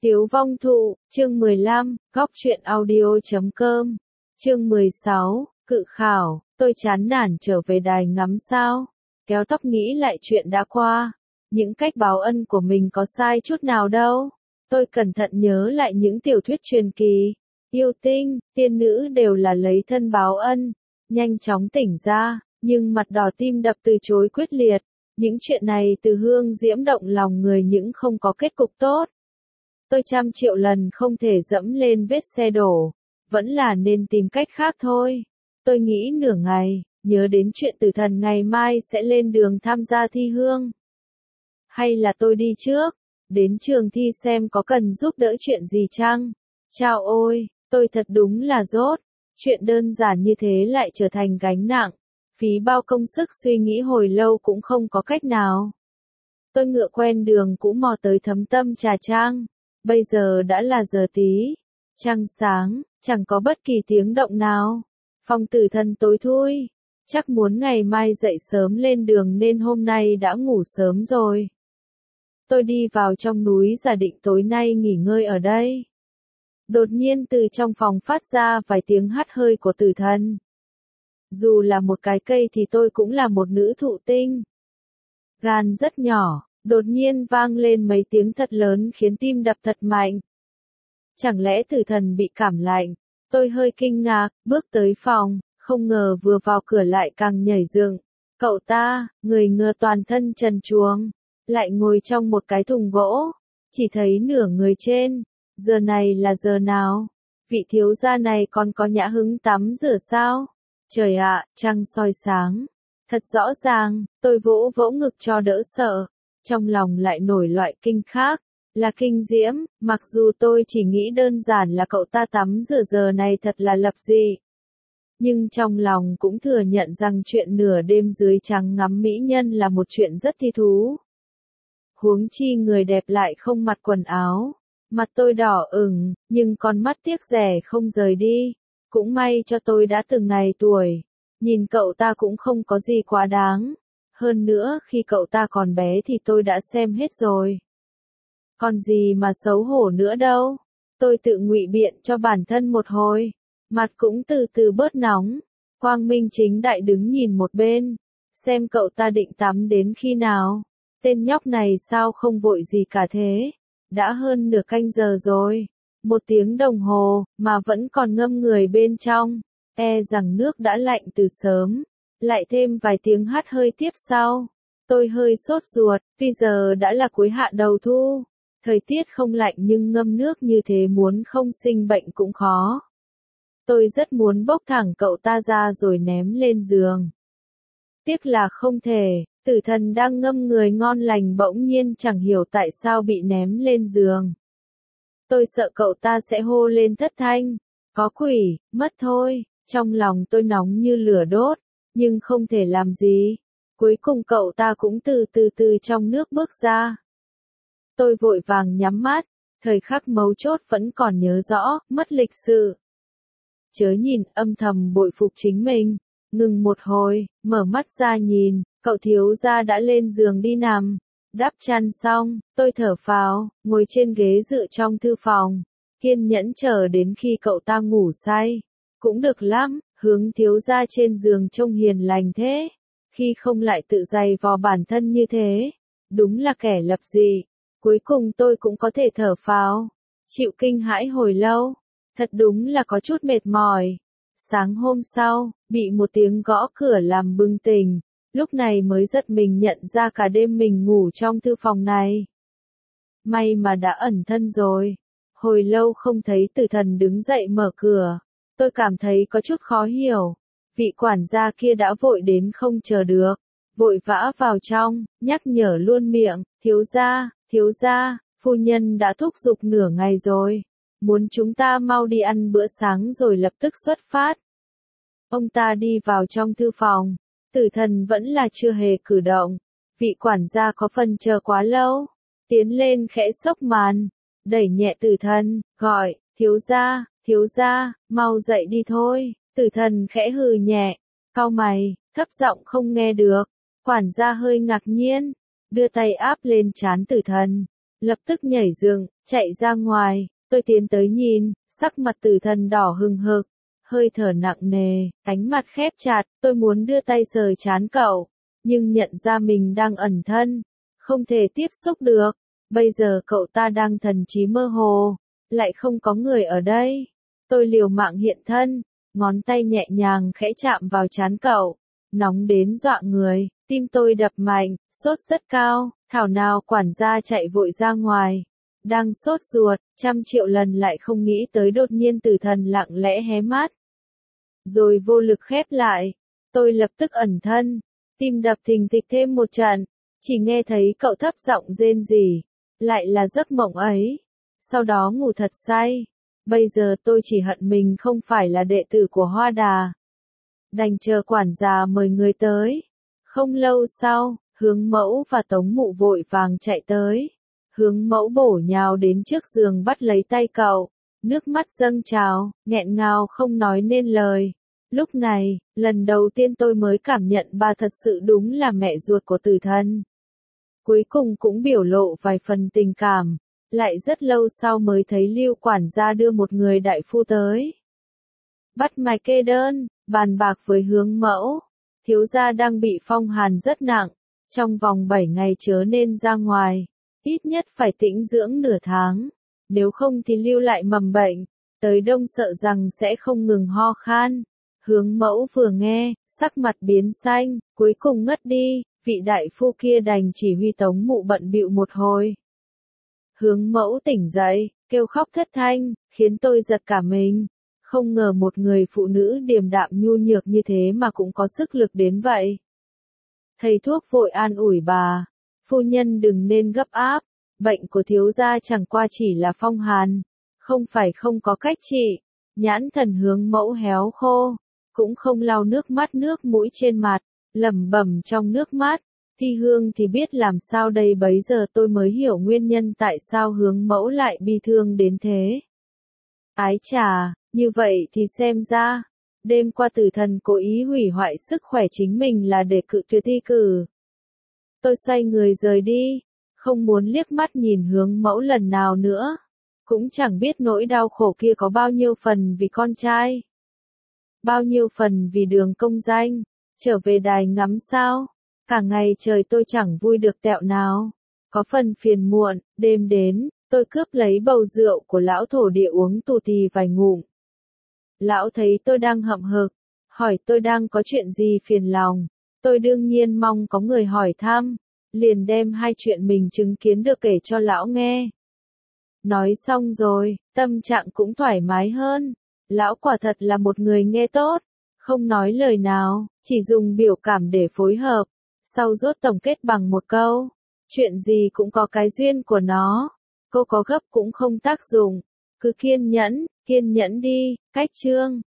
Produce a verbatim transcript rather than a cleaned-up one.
Tiếu vong thụ, chương mười lăm, góc truyện audio chấm com, chương mười sáu, cự khảo, tôi chán nản trở về đài ngắm sao, kéo tóc nghĩ lại chuyện đã qua, những cách báo ân của mình có sai chút nào đâu, tôi cẩn thận nhớ lại những tiểu thuyết truyền kỳ, yêu tinh, tiên nữ đều là lấy thân báo ân, nhanh chóng tỉnh ra, nhưng mặt đỏ tim đập từ chối quyết liệt, những chuyện này từ hương diễm động lòng người những không có kết cục tốt. Tôi trăm triệu lần không thể dẫm lên vết xe đổ, vẫn là nên tìm cách khác thôi. Tôi nghĩ nửa ngày, nhớ đến chuyện tử thần ngày mai sẽ lên đường tham gia thi hương. Hay là tôi đi trước, đến trường thi xem có cần giúp đỡ chuyện gì chăng? Chao ôi, tôi thật đúng là dốt, chuyện đơn giản như thế lại trở thành gánh nặng, phí bao công sức suy nghĩ hồi lâu cũng không có cách nào. Tôi ngựa quen đường cũ mò tới Thấm Tâm Trà Trang. Bây giờ đã là giờ tí, trăng sáng, chẳng có bất kỳ tiếng động nào. Phong tử thần tối thui, chắc muốn ngày mai dậy sớm lên đường nên hôm nay đã ngủ sớm rồi. Tôi đi vào trong núi giả định tối nay nghỉ ngơi ở đây. Đột nhiên từ trong phòng phát ra vài tiếng hắt hơi của tử thần. Dù là một cái cây thì tôi cũng là một nữ thụ tinh. Gan rất nhỏ. Đột nhiên vang lên mấy tiếng thật lớn khiến tim đập thật mạnh. Chẳng lẽ tử thần bị cảm lạnh? Tôi hơi kinh ngạc, bước tới phòng, không ngờ vừa vào cửa lại càng nhảy dựng. Cậu ta, người ngừa toàn thân trần truồng, lại ngồi trong một cái thùng gỗ, chỉ thấy nửa người trên. Giờ này là giờ nào? Vị thiếu gia này còn có nhã hứng tắm rửa sao? Trời ạ, trăng soi sáng. Thật rõ ràng, tôi vỗ vỗ ngực cho đỡ sợ. Trong lòng lại nổi loại kinh khác, là kinh diễm, mặc dù tôi chỉ nghĩ đơn giản là cậu ta tắm rửa giờ này thật là lập dị. Nhưng trong lòng cũng thừa nhận rằng chuyện nửa đêm dưới trắng ngắm mỹ nhân là một chuyện rất thi thú. Huống chi người đẹp lại không mặc quần áo, mặt tôi đỏ ửng, nhưng con mắt tiếc rẻ không rời đi. Cũng may cho tôi đã từng này tuổi, nhìn cậu ta cũng không có gì quá đáng. Hơn nữa khi cậu ta còn bé thì tôi đã xem hết rồi. Còn gì mà xấu hổ nữa đâu. Tôi tự ngụy biện cho bản thân một hồi. Mặt cũng từ từ bớt nóng. Quang Minh chính đại đứng nhìn một bên. Xem cậu ta định tắm đến khi nào. Tên nhóc này sao không vội gì cả thế. Đã hơn nửa canh giờ rồi. Một tiếng đồng hồ mà vẫn còn ngâm người bên trong. E rằng nước đã lạnh từ sớm. Lại thêm vài tiếng hắt hơi tiếp sau. Tôi hơi sốt ruột, vì giờ đã là cuối hạ đầu thu. Thời tiết không lạnh nhưng ngâm nước như thế muốn không sinh bệnh cũng khó. Tôi rất muốn bốc thẳng cậu ta ra rồi ném lên giường. Tiếc là không thể, tử thần đang ngâm người ngon lành bỗng nhiên chẳng hiểu tại sao bị ném lên giường. Tôi sợ cậu ta sẽ hô lên thất thanh. Có quỷ, mất thôi, trong lòng tôi nóng như lửa đốt. Nhưng không thể làm gì. Cuối cùng cậu ta cũng từ từ từ trong nước bước ra. Tôi vội vàng nhắm mắt, thời khắc mấu chốt vẫn còn nhớ rõ, mất lịch sự. Chớ nhìn, âm thầm bội phục chính mình, ngừng một hồi, mở mắt ra nhìn, cậu thiếu gia đã lên giường đi nằm. Đắp chăn xong, tôi thở phào, ngồi trên ghế dựa trong thư phòng, kiên nhẫn chờ đến khi cậu ta ngủ say. Cũng được lắm. Hướng thiếu gia trên giường trông hiền lành thế, khi không lại tự dày vò bản thân như thế, đúng là kẻ lập dị. Cuối cùng tôi cũng có thể thở phào, chịu kinh hãi hồi lâu, thật đúng là có chút mệt mỏi. Sáng hôm sau, bị một tiếng gõ cửa làm bừng tỉnh, lúc này mới giật mình nhận ra cả đêm mình ngủ trong thư phòng này. May mà đã ẩn thân rồi, hồi lâu không thấy tử thần đứng dậy mở cửa. Tôi cảm thấy có chút khó hiểu. Vị quản gia kia đã vội đến không chờ được. Vội vã vào trong, nhắc nhở luôn miệng. Thiếu gia, thiếu gia, phu nhân đã thúc giục nửa ngày rồi. Muốn chúng ta mau đi ăn bữa sáng rồi lập tức xuất phát. Ông ta đi vào trong thư phòng. Tử thần vẫn là chưa hề cử động. Vị quản gia có phần chờ quá lâu. Tiến lên khẽ xốc màn. Đẩy nhẹ tử thần, gọi, thiếu gia. Thiếu gia, mau dậy đi thôi, tử thần khẽ hừ nhẹ, cau mày, thấp giọng không nghe được, quản gia hơi ngạc nhiên, đưa tay áp lên trán tử thần, lập tức nhảy giường, chạy ra ngoài, tôi tiến tới nhìn, sắc mặt Tử Thần đỏ hừng hực, hơi thở nặng nề, ánh mặt khép chặt, tôi muốn đưa tay sờ trán cậu, nhưng nhận ra mình đang ẩn thân, không thể tiếp xúc được, bây giờ cậu ta đang thần trí mơ hồ, lại không có người ở đây, tôi liều mạng hiện thân, ngón tay nhẹ nhàng khẽ chạm vào trán cậu, nóng đến dọa người, tim tôi đập mạnh, sốt rất cao, thảo nào quản gia chạy vội ra ngoài. Đang sốt ruột, trăm triệu lần lại không nghĩ tới đột nhiên Tử Thần lặng lẽ hé mắt. Rồi vô lực khép lại, tôi lập tức ẩn thân, tim đập thình thịch thêm một trận, chỉ nghe thấy cậu thấp giọng rên rỉ, lại là giấc mộng ấy, sau đó ngủ thật say. Bây giờ tôi chỉ hận mình không phải là đệ tử của Hoa Đà. Đành chờ quản gia mời người tới. Không lâu sau, Hướng Mẫu và Tống Mụ vội vàng chạy tới. Hướng Mẫu bổ nhào đến trước giường bắt lấy tay cậu, nước mắt dâng trào, nghẹn ngào không nói nên lời. Lúc này, lần đầu tiên tôi mới cảm nhận bà thật sự đúng là mẹ ruột của Tử Thần. Cuối cùng cũng biểu lộ vài phần tình cảm, lại rất lâu sau mới thấy Lưu quản gia đưa một người đại phu tới. Bắt mạch kê đơn, bàn bạc với Hướng Mẫu, thiếu gia đang bị phong hàn rất nặng, trong vòng bảy ngày chớ nên ra ngoài, ít nhất phải tĩnh dưỡng nửa tháng, nếu không thì lưu lại mầm bệnh, tới đông sợ rằng sẽ không ngừng ho khan. Hướng Mẫu vừa nghe, sắc mặt biến xanh, cuối cùng ngất đi, vị đại phu kia đành chỉ huy Tống Mụ bận bịu một hồi. Hướng Mẫu tỉnh dậy, kêu khóc thất thanh, khiến tôi giật cả mình. Không ngờ một người phụ nữ điềm đạm nhu nhược như thế mà cũng có sức lực đến vậy. Thầy thuốc vội an ủi bà, phu nhân đừng nên gấp áp, bệnh của thiếu gia chẳng qua chỉ là phong hàn, không phải không có cách trị. Nhãn thần Hướng Mẫu héo khô, cũng không lau nước mắt nước mũi trên mặt, lẩm bẩm trong nước mắt. Thi Hương thì biết làm sao đây, bấy giờ tôi mới hiểu nguyên nhân tại sao Hướng Mẫu lại bi thương đến thế. Ái chà, như vậy thì xem ra, đêm qua Tử Thần cố ý hủy hoại sức khỏe chính mình là để cự tuyệt thi cử. Tôi xoay người rời đi, không muốn liếc mắt nhìn Hướng Mẫu lần nào nữa, cũng chẳng biết nỗi đau khổ kia có bao nhiêu phần vì con trai, bao nhiêu phần vì đường công danh. Trở về đài ngắm sao, cả ngày trời tôi chẳng vui được tẹo nào, có phần phiền muộn. Đêm đến, tôi cướp lấy bầu rượu của lão thổ địa uống tù tì vài ngụm. Lão thấy tôi đang hậm hực, hỏi tôi đang có chuyện gì phiền lòng. Tôi đương nhiên mong có người hỏi thăm, liền đem hai chuyện mình chứng kiến được kể cho lão nghe. Nói xong rồi, tâm trạng cũng thoải mái hơn. Lão quả thật là một người nghe tốt, không nói lời nào, chỉ dùng biểu cảm để phối hợp. Sau rốt tổng kết bằng một câu, chuyện gì cũng có cái duyên của nó, cô có gấp cũng không tác dụng, cứ kiên nhẫn, kiên nhẫn đi. Cách chương